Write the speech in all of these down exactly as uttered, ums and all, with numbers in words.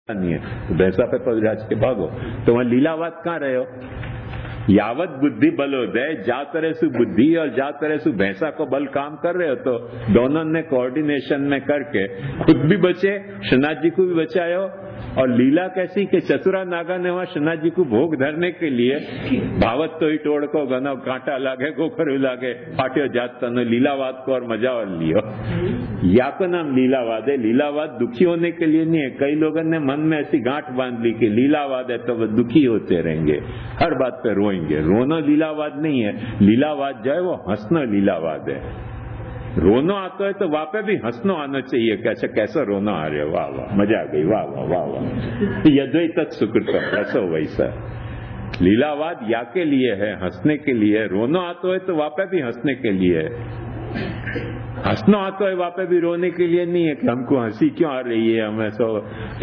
नहीं है तो भैंसा पे पदराज के भागो। तो वहां लीलावाद कहाँ रहे हो? यावत बुद्धि बलोदय, जा तरह से बुद्धि और जा तरह से भैंसा को बल काम कर रहे हो, तो दोनों ने कोऑर्डिनेशन में करके खुद भी बचे, शनाथ जी को भी बचायो। और लीला कैसी कि चतुरा नागा ने वहां शनाथ जी को भोग धरने के लिए भावत तो ही तोड़ को गनो कांटा लागे गोखरू लागे फाट्यो जात तनो लीलावाद को और मजा और लियो। या को नाम लीलावाद है। लीलावाद दुखी होने के लिए नहीं है। कई लोगों ने मन में ऐसी गांठ बांध ली कि लीलावाद है तो वो दुखी होते रहेंगे, हर बात पे रोएंगे। रोना लीलावाद नहीं है। लीलावाद जो है वो हंसना लीलावाद है। रोना आता है तो वहां पे भी हंसना आना चाहिए कि अच्छा कैसा रोना आ रहा है, वाह वाह मजा आ गई, वाह वाह वाह वाह। यद्वैत सुकृतम ऐसा वैसा। लीलावाद या के लिए है, हंसने के लिए। रोना आता है तो वहां पे भी हंसने के लिए है। हंसना आता है वहां पे भी रोने के लिए नहीं है कि हमको हंसी क्यों आ रही है, हम ऐसा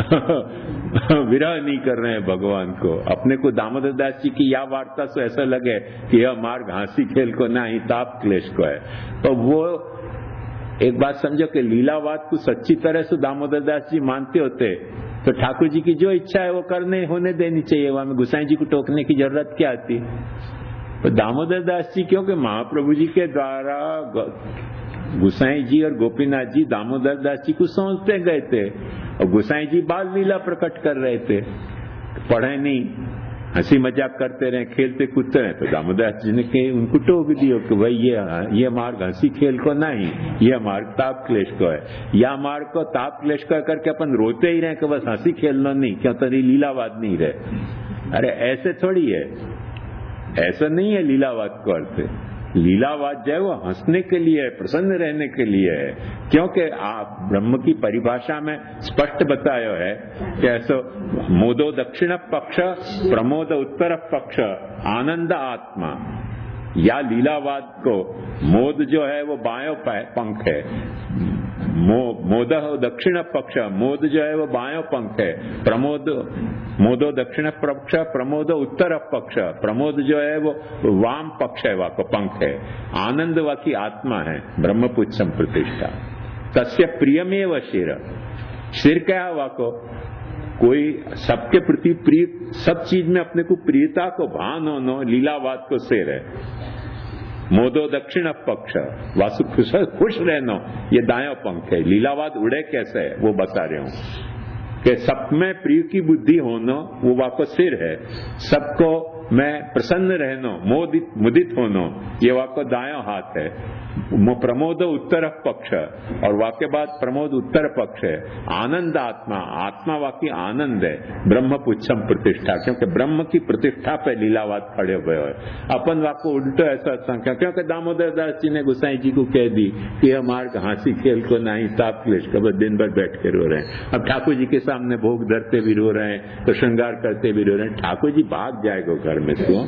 विरह नहीं कर रहे हैं भगवान को। अपने को दामोदर दास जी की या वार्ता से ऐसा लगे कि यह मार्ग हंसी खेल को ना ही ताप क्लेश को है। तो वो एक बात समझो कि लीलावाद को सच्ची तरह से दामोदर दास जी मानते होते तो ठाकुर जी की जो इच्छा है वो करने होने देनी चाहिए। वहां में गुसाई जी को टोकने की जरूरत क्या आती? तो दामोदर दास जी क्योंकि महाप्रभु जी के द्वारा गुसाई जी और गोपीनाथ जी दामोदर दास जी को समझते गए थे और गुसाई जी बाल लीला प्रकट कर रहे थे। पढ़े नहीं, हंसी मजाक करते रहे, खेलते कूदते रहे, तो दामोदर दास जी ने के उनको टोक दियो कि भाई ये ये मार्ग हंसी खेल को नहीं, ये मार्ग ताप क्लेश को है। या मार्ग को ताप क्लेश को करके अपन रोते ही रहे कि बस हंसी खेलना नहीं, क्यों तो लीलावाद नहीं रहे। अरे ऐसे थोड़ी है, ऐसा नहीं है लीलावाद को अर्थ। लीलावाद जो है वो हंसने के लिए है, प्रसन्न रहने के लिए है। क्योंकि आप ब्रह्म की परिभाषा में स्पष्ट बताया है कि ऐसा मोदो दक्षिण पक्ष, प्रमोद उत्तर पक्ष, आनंद आत्मा। या लीलावाद को मोद जो है वो बायों पंख है, मो, मोद दक्षिण पक्ष, मोद जो है वो बायों पंख है। प्रमोद मोदो दक्षिण पक्ष, प्रमोद उत्तर पक्ष। प्रमोद जो है वो वाम पक्ष है, वाको पंख है। आनंद वाकी आत्मा है, ब्रह्मपुच्छम प्रतिष्ठा। तस्य प्रियमेव शिर। शिर क्या है वाको? कोई सबके प्रति प्रिय, सब चीज में अपने को प्रियता को भान होनो, लीलावाद को सिर है। मोदो दक्षिण पक्ष, वासु खुश खुश रहना, ये दाया पंख है। लीलावाद उड़े कैसे है वो बता रहे हूं कि सब में प्रिय की बुद्धि होना वो वाको सिर है। सबको मैं प्रसन्न रहना, मोदित मुदित होना, ये वाको दाया हाथ है। प्रमोद उत्तर पक्ष, और वाक्य बाद प्रमोद उत्तर पक्ष है। आनंद आत्मा, आत्मा वाकी आनंद है। ब्रह्म पुच्छम प्रतिष्ठा, क्योंकि ब्रह्म की प्रतिष्ठा पे लीलावाद खड़े हुए है। अपन वाको उल्टो ऐसा संख्या, क्योंकि दामोदर दास जी ने गुसाई जी को कह दी कि यह मार्ग हंसी खेल को नहीं, ताप क्लेश को, बस दिन भर बैठ के रो रहे हैं। अब ठाकुर जी के सामने भोग धरते भी रो रहे हैं, तो श्रृंगार करते भी रो रहे हैं। ठाकुर जी भाग जाएगा घर में क्यों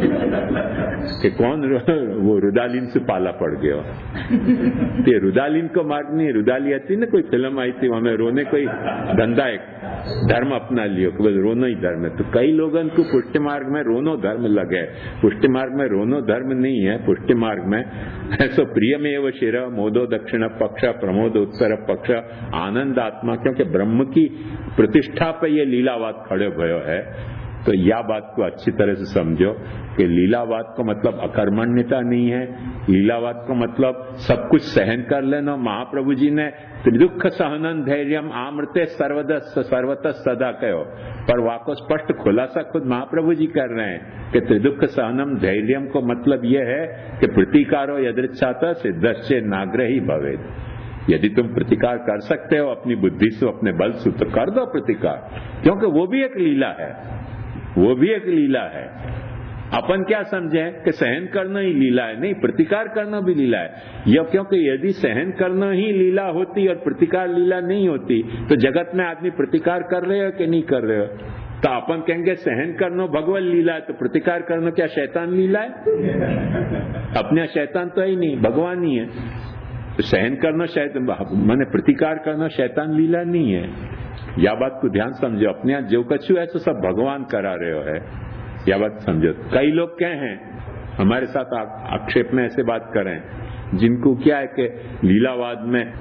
कि कौन वो रुदालीन से पाला पड़ गया। ये रुदालीन को मार्ग नहीं, रुदाली आती ना, कोई फिल्म आई थी, हमें रोने कोई धंधा एक धर्म अपना लियो कि बस रोनो ही धर्म है। तो कई लोगों को पुष्टि मार्ग में रोनो धर्म लगे। पुष्टि मार्ग में रोनो धर्म नहीं है। पुष्टि मार्ग में ऐसा प्रियमेव शिर, मोदो दक्षिण पक्ष, प्रमोद उत्तर पक्ष, आनंद आत्मा, क्योंकि ब्रह्म की प्रतिष्ठा पे ये लीलावाद खड़े भयो है। तो यह बात को अच्छी तरह से समझो कि लीलावाद को मतलब अकर्मण्यता नहीं है। लीलावाद को मतलब सब कुछ सहन कर लेना। महाप्रभु जी ने त्रिदुख सहनन धैर्यम आमृते सर्वदस सर्वतः सदा कहो, पर वाको स्पष्ट खुलासा खुद महाप्रभु जी कर रहे हैं कि त्रिदुख सहनम धैर्यम को मतलब यह है कि प्रतिकारो यदृच्छाता सिद्धस्य नाग्रही भवेद। यदि तुम प्रतिकार कर सकते हो अपनी बुद्धि से, अपने बल से, तो कर दो प्रतिकार, क्योंकि वो भी एक लीला है। वो भी एक लीला है। अपन क्या समझे कि सहन करना ही लीला है? नहीं, प्रतिकार करना भी लीला है। यह क्योंकि यदि सहन करना ही लीला होती और प्रतिकार लीला नहीं होती तो जगत में आदमी प्रतिकार कर रहे हो कि नहीं कर रहे हो? तो अपन कहेंगे सहन करना भगवान लीला है, तो प्रतिकार करना क्या शैतान लीला है? अपने शैतान तो ही नहीं, भगवान ही है। तो सहन करना शैतान, माने प्रतिकार करना शैतान लीला नहीं है। यह बात को ध्यान समझो। अपने यहाँ जो कछु है तो सब भगवान करा रहे हो है, यह बात समझो। कई लोग क्या हैं हमारे साथ आक्षेप में ऐसे बात करें जिनको क्या है कि लीलावाद में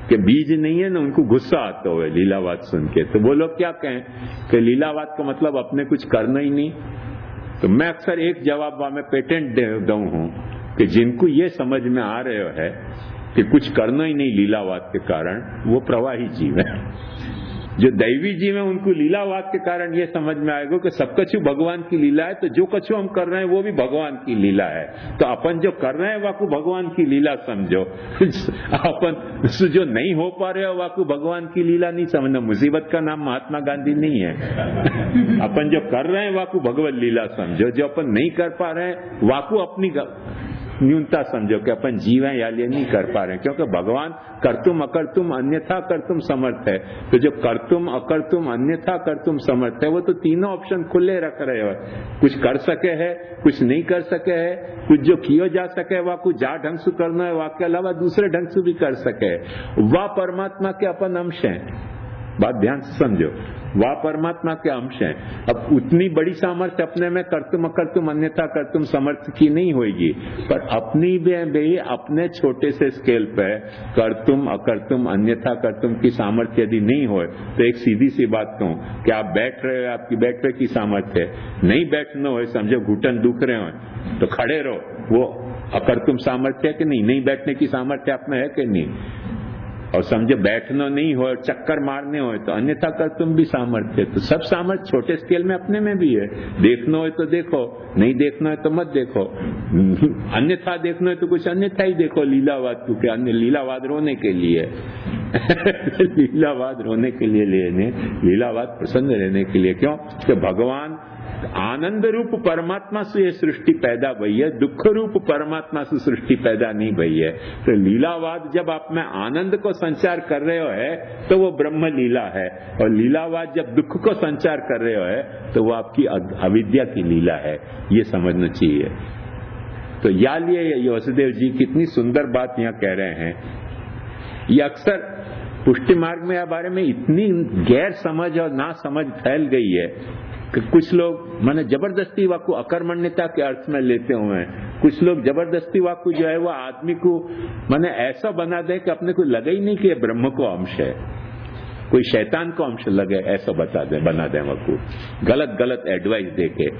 कि बीज नहीं है ना, उनको गुस्सा आता हुआ लीलावाद सुन के। तो वो लोग क्या कहें कि लीलावाद का मतलब अपने कुछ करना ही नहीं। तो मैं अक्सर एक जवाब में पेटेंट दे दूं हूं कि जिनको ये समझ में आ रहे है कि कुछ करना ही नहीं लीलावाद के कारण, वो प्रवाही जीव है। जो दैवी जीव है उनको लीलावाद के कारण ये समझ में आएगा कि सब कछु भगवान की लीला है, तो जो कछु हम कर रहे हैं वो भी भगवान की लीला है। तो अपन जो कर रहे हैं वाकू भगवान की लीला समझो, अपन जो नहीं हो पा रहे हो वाकू भगवान की लीला नहीं समझना। मुसीबत का नाम महात्मा गांधी नहीं है। अपन जो कर रहे हैं वाकू भगवत लीला समझो, जो अपन नहीं कर पा रहे हैं वाकू अपनी न्यूनता समझो कि अपन जीव हैं या ये नहीं कर पा रहे हैं। क्योंकि भगवान कर्तुम अकर्तुम अन्यथा कर्तुम समर्थ है। तो जो कर्तुम अकर्तुम अन्यथा कर्तुम समर्थ है, वो तो तीनों ऑप्शन खुले रख रहे हो। कुछ कर सके है, कुछ नहीं कर सके है, कुछ जो किया जा सके वह कुछ जा ढंग से करना है, वह के अलावा दूसरे ढंग से भी कर सके। वह परमात्मा के अपन अंश हैं। बात ध्यान से समझो, वह परमात्मा के अंश हैं। अब उतनी बड़ी सामर्थ्य अपने में कर्तुम अकर्तुम अन्यथा कर्तुम समर्थ की नहीं होगी, पर अपनी भी अपने छोटे से स्केल पे कर्तुम अकर्तुम अन्यथा कर्तुम की सामर्थ्य यदि नहीं हो, तो एक सीधी सी बात कहूं कि आप बैठ रहे हो, आपकी बैठने की सामर्थ्य है, नहीं बैठना हो, समझो घुटन दुख रहे हो तो खड़े रहो, वो अकर्तुम सामर्थ्य है कि नहीं? नहीं बैठने की सामर्थ्य आप में है कि नहीं? और समझे बैठना नहीं हो, चक्कर मारने हो तो अन्यथा कर तुम भी सामर्थ्य। तो सब सामर्थ्य छोटे स्केल में अपने में भी है। देखना हो तो देखो, नहीं देखना है तो मत देखो। अन्यथा देखना है तो कुछ अन्यथा ही देखो। लीलावाद क्योंकि अन्य लीलावाद रोने के लिए लीलावाद रोने के लिए लेने, लीलावाद प्रसन्न रहने के लिए। क्यों? कि भगवान आनंद रूप परमात्मा से ये सृष्टि पैदा हुई है, दुख रूप परमात्मा से सृष्टि पैदा नहीं हुई है। तो लीलावाद जब आप में आनंद को संचार कर रहे हो है तो वो ब्रह्म लीला है, और लीलावाद जब दुख को संचार कर रहे हो है तो वो आपकी अविद्या की लीला है। ये समझना चाहिए। तो या लिए वसुदेव जी कितनी सुंदर बात यहाँ कह रहे हैं। ये अक्सर पुष्टि मार्ग में बारे में इतनी गैर समझ और ना समझ फैल गई है कि कुछ लोग माने जबरदस्ती वाकु अकर्मण्यता के अर्थ में लेते हुए हैं। कुछ लोग जबरदस्ती वाकु जो है वो आदमी को माने ऐसा बना दे कि अपने को लगे ही नहीं कि ब्रह्म को अंश है, कोई शैतान को अंश लगे, ऐसा बता दे बना दे वाकु, गलत गलत एडवाइस दे के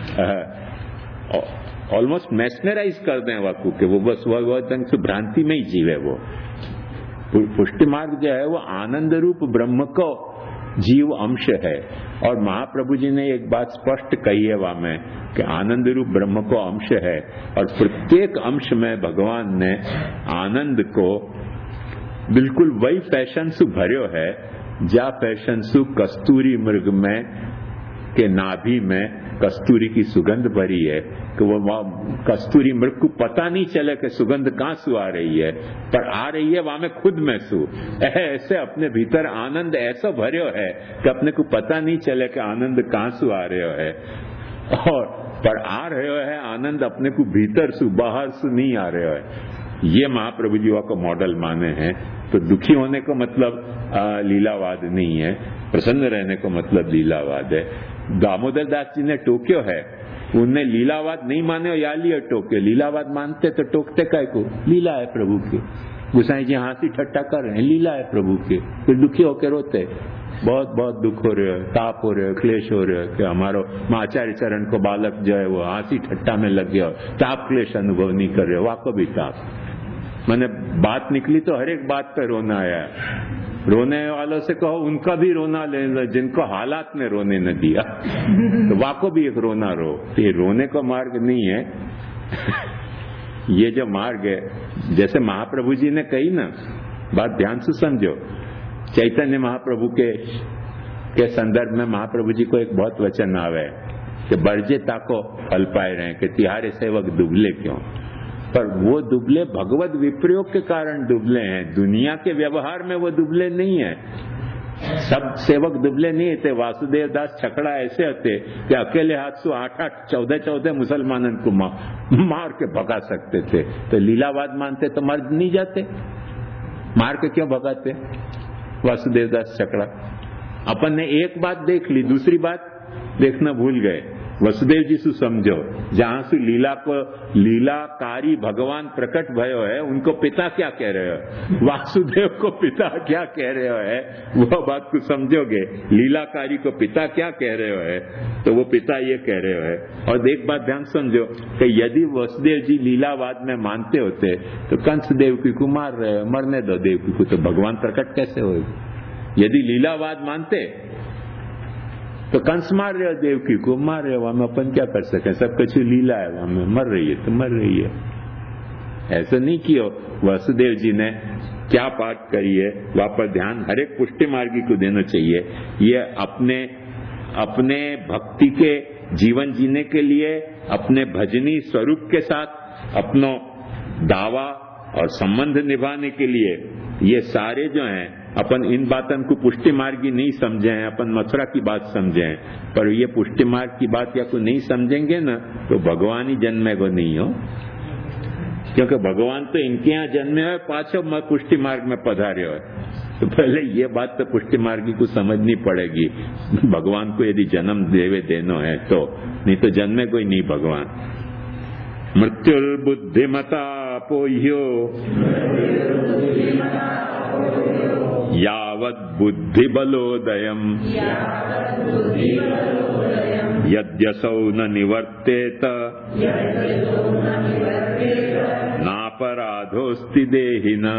ऑलमोस्ट मैस्मराइज कर दें वाकु के वो बस वो ढंग से भ्रांति में ही जीवे। वो पुष्टि मार्ग जो है वो आनंद रूप ब्रह्म को जीव अंश है। और महाप्रभु जी ने एक बात स्पष्ट कही है वहां में कि आनंद रूप ब्रह्म को अंश है, और प्रत्येक अंश में भगवान ने आनंद को बिल्कुल वही फैशन से भर्यो है जा फैशन सु कस्तूरी मृग में के नाभि में कस्तूरी की सुगंध भरी है कि वो कस्तूरी मृग को पता नहीं चले कि सुगंध कहां से आ रही है, पर आ रही है वहां में खुद महसूस ऐसे अपने भीतर आनंद ऐसा भर्यो है कि अपने को पता नहीं चले कि आनंद कहां से आ रहे है, और पर आ रहे है आनंद अपने को भीतर से बाहर से नहीं आ रहे है। ये महाप्रभु जी का मॉडल माने हैं। तो दुखी होने का मतलब आ, लीलावाद नहीं है, प्रसन्न रहने का मतलब लीलावाद है। दामोदर दास जी ने टोक्यो है, उनने लीलावाद नहीं माने और या लिया टोक्यो। लीलावाद मानते तो टोकते काय को? लीला है प्रभु की। गुसाई जी हंसी ठट्टा कर रहे हैं, लीला है प्रभु की, फिर दुखी होकर रोते, बहुत बहुत दुख हो रहे हो, ताप हो रहे हो, क्लेश हो रहे हो कि हमारो आचार्य चरण को बालक जो है वो हंसी ठट्टा में लग गया, ताप क्लेश अनुभव नहीं कर रहे हो, वाको भी ताप। मैंने बात निकली तो हर एक बात पे रोना आया। रोने वालों से कहो उनका भी रोना ले, जिनको हालात ने रोने न दिया तो वाको भी एक रोना रो। तो ये रोने का मार्ग नहीं है ये जो मार्ग है, जैसे महाप्रभु जी ने कही ना, बात ध्यान से समझो। चैतन्य महाप्रभु के के संदर्भ में महाप्रभु जी को एक बहुत वचन आवे कि बरजे ताको फल पाए रहे कि तिहारे सेवक दुबले क्यों। पर वो दुबले भगवत विप्रयोग के कारण दुबले हैं, दुनिया के व्यवहार में वो दुबले नहीं है। सब सेवक दुबले नहीं थे। वासुदेव दास छकड़ा ऐसे होते कि अकेले हाथ से आठ आठ चौदह चौदह मुसलमानों को मार के भगा सकते थे। तो लीलावाद मानते तो मर नहीं जाते, मार के क्यों भगाते वासुदेव दास छकड़ा? अपन ने एक बात देख ली, दूसरी बात देखना भूल गए। वसुदेव जी से समझो, जहां से लीला को लीलाकारी भगवान प्रकट भयो है, उनको पिता क्या कह रहे हो, वासुदेव को पिता क्या कह रहे हो है, वो बात को समझोगे। लीलाकारी को पिता क्या कह रहे हो है, तो वो पिता ये कह रहे हो है। और एक बात ध्यान समझो कि यदि वसुदेव जी लीलावाद में मानते होते तो कंस देवकी को मार रहे हो, मरने दो देवकी को, तो भगवान प्रकट कैसे होगा। यदि लीलावाद मानते तो कंस मार रहे हो देवकी को, मार रहे हो, हम अपन क्या कर सके, सब कुछ लीला है, हमें मर रही है तो मर रही है। ऐसा नहीं किया। वसुदेव जी ने क्या बात करी है, वहां पर ध्यान हर एक पुष्टि मार्गी को देना चाहिए। ये अपने अपने भक्ति के जीवन जीने के लिए, अपने भजनी स्वरूप के साथ अपनो दावा और संबंध निभाने के लिए, ये सारे जो हैं अपन इन बातों को पुष्टि मार्गी नहीं समझे हैं, अपन मथुरा की बात समझे हैं। पर ये पुष्टि मार्ग की बात या को नहीं समझेंगे ना तो भगवान ही जन्मे को नहीं हो, क्योंकि भगवान तो इनके यहाँ जन्मे हो, पाछो पुष्टि मार्ग में पधारे हो। तो पहले ये बात तो पुष्टि मार्गी को समझनी पड़ेगी, भगवान को यदि जन्म देवे देनो है तो, नहीं तो जन्मे कोई नहीं भगवान। मृत्युर्बुद्धिमता पोह्यो यावत् बुद्धि बलोदयम् यद्यसौ न निवर्तेत नापराधोस्ति देहिना।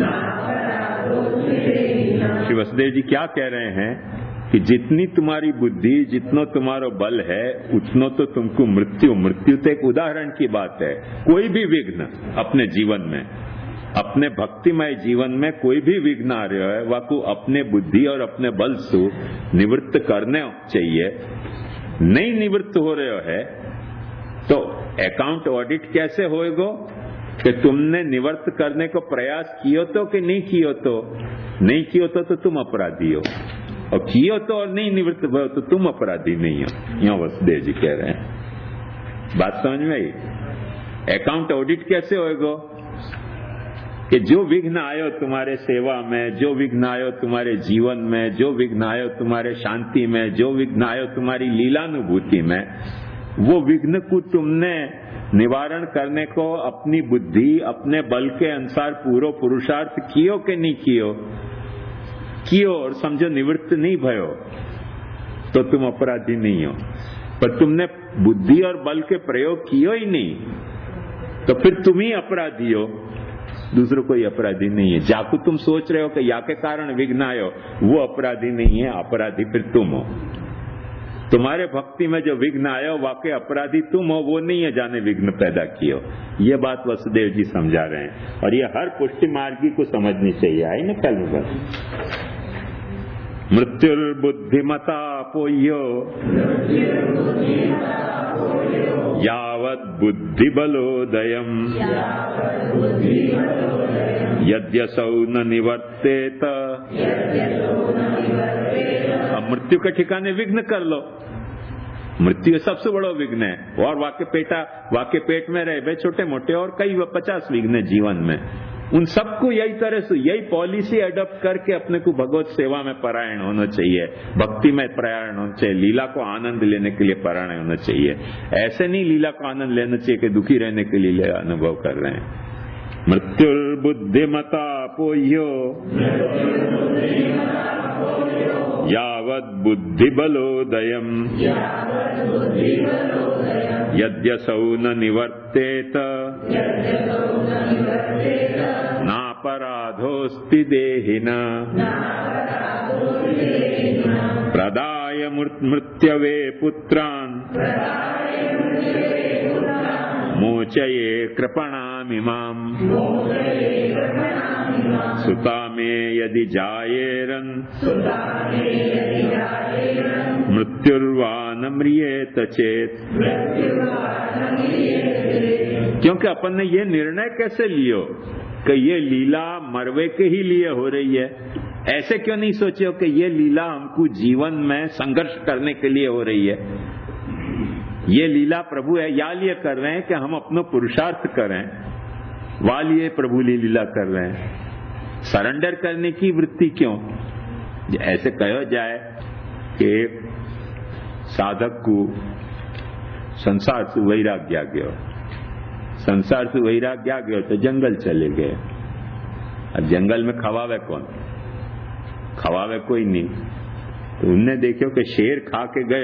श्री वसुदेव जी क्या कह रहे हैं कि जितनी तुम्हारी बुद्धि, जितना तुम्हारा बल है, उतना तो तुमको मृत्यु मृत्यु तो एक उदाहरण की बात है। कोई भी विघ्न अपने जीवन में, अपने भक्तिमय जीवन में कोई भी विघ्न आ रहा है, वह को अपने बुद्धि और अपने बल से निवृत्त करने चाहिए। नहीं निवृत्त हो रहे है तो अकाउंट ऑडिट कैसे होएगा कि तुमने निवृत्त करने को प्रयास कियो तो कि नहीं कियो तो। नहीं कियो तो, तो तुम अपराधी हो, और कियो तो और नहीं निवृत्त भयो तो तुम अपराधी नहीं हो। यहाँ वसुदेव जी कह रहे हैं, बात समझ में आई। अकाउंट ऑडिट कैसे होएगा कि जो विघ्न आयो तुम्हारे सेवा में, जो विघ्न आयो तुम्हारे जीवन में, जो विघ्न आयो तुम्हारे शांति में, जो विघ्न आयो तुम्हारी लीलानुभूति में, वो विघ्न को तुमने निवारण करने को अपनी बुद्धि, अपने बल के अनुसार पूरा पुरुषार्थ कियो कि नहीं कियो, कियो और समझो निवृत्त नहीं भयो तो तुम अपराधी नहीं हो। पर तुमने बुद्धि और बल के प्रयोग कियो ही नहीं तो फिर तुम ही अपराधी हो, दूसरों कोई अपराधी नहीं है। जाकू तुम सोच रहे हो कि या के कारण विघ्न आयो, वो अपराधी नहीं है, अपराधी फिर तुम हो। तुम्हारे भक्ति में जो विघ्न आयो वाकई अपराधी तुम हो, वो नहीं है जाने विघ्न पैदा कियो। ये बात वसुदेव जी समझा रहे हैं और ये हर पुष्टि मार्गी को समझनी चाहिए। आई ना कल बस मृत्युर्बुद्धिमता पोह्यो यावत् बुद्धि बलोदयम् यद्यसौ न निवर्तेत। अब मृत्यु के ठिकाने विघ्न कर लो, मृत्यु सबसे बड़ा विघ्न है। और वाक्य पेटा वाक्य पेट में रहे भाई छोटे मोटे और कई पचास विघ्न जीवन में, उन सबको यही तरह से यही पॉलिसी अडॉप्ट करके अपने को भगवत सेवा में परायण होना चाहिए, भक्ति में परायण होना चाहिए, लीला को आनंद लेने के लिए परायण होना चाहिए। ऐसे नहीं लीला को आनंद लेना चाहिए कि दुखी रहने के लिए अनुभव कर रहे हैं। मृत्युर्बुद्धिमता पोह्यो यावत् बुद्धि बलोदयम् यद्यसौ न निवर्तेत नापराधोस्ति देहिना। प्रदाय मृत्यवे पुत्रान् मोचये कृपणामिमाम् सुता मे यदि जायेरन् मृत्युर्वा न म्रियेत चेत। क्योंकि अपन ने ये निर्णय कैसे लियो कि ये लीला मरवे के ही लिए हो रही है। ऐसे क्यों नहीं सोचे हो कि ये लीला हमको जीवन में संघर्ष करने के लिए हो रही है। ये लीला प्रभु है या लिए कर रहे हैं कि हम अपना पुरुषार्थ करें, वालिए प्रभु लीला कर रहे हैं। सरेंडर करने की वृत्ति क्यों। ऐसे कहो जाए कि साधक को संसार से वैराग्य आ गयो, संसार से वैराग्य आ गयो तो जंगल चले गए। अब जंगल में खवावे कौन, खवावे कोई नहीं। तो उनने देखो कि शेर खा के गयो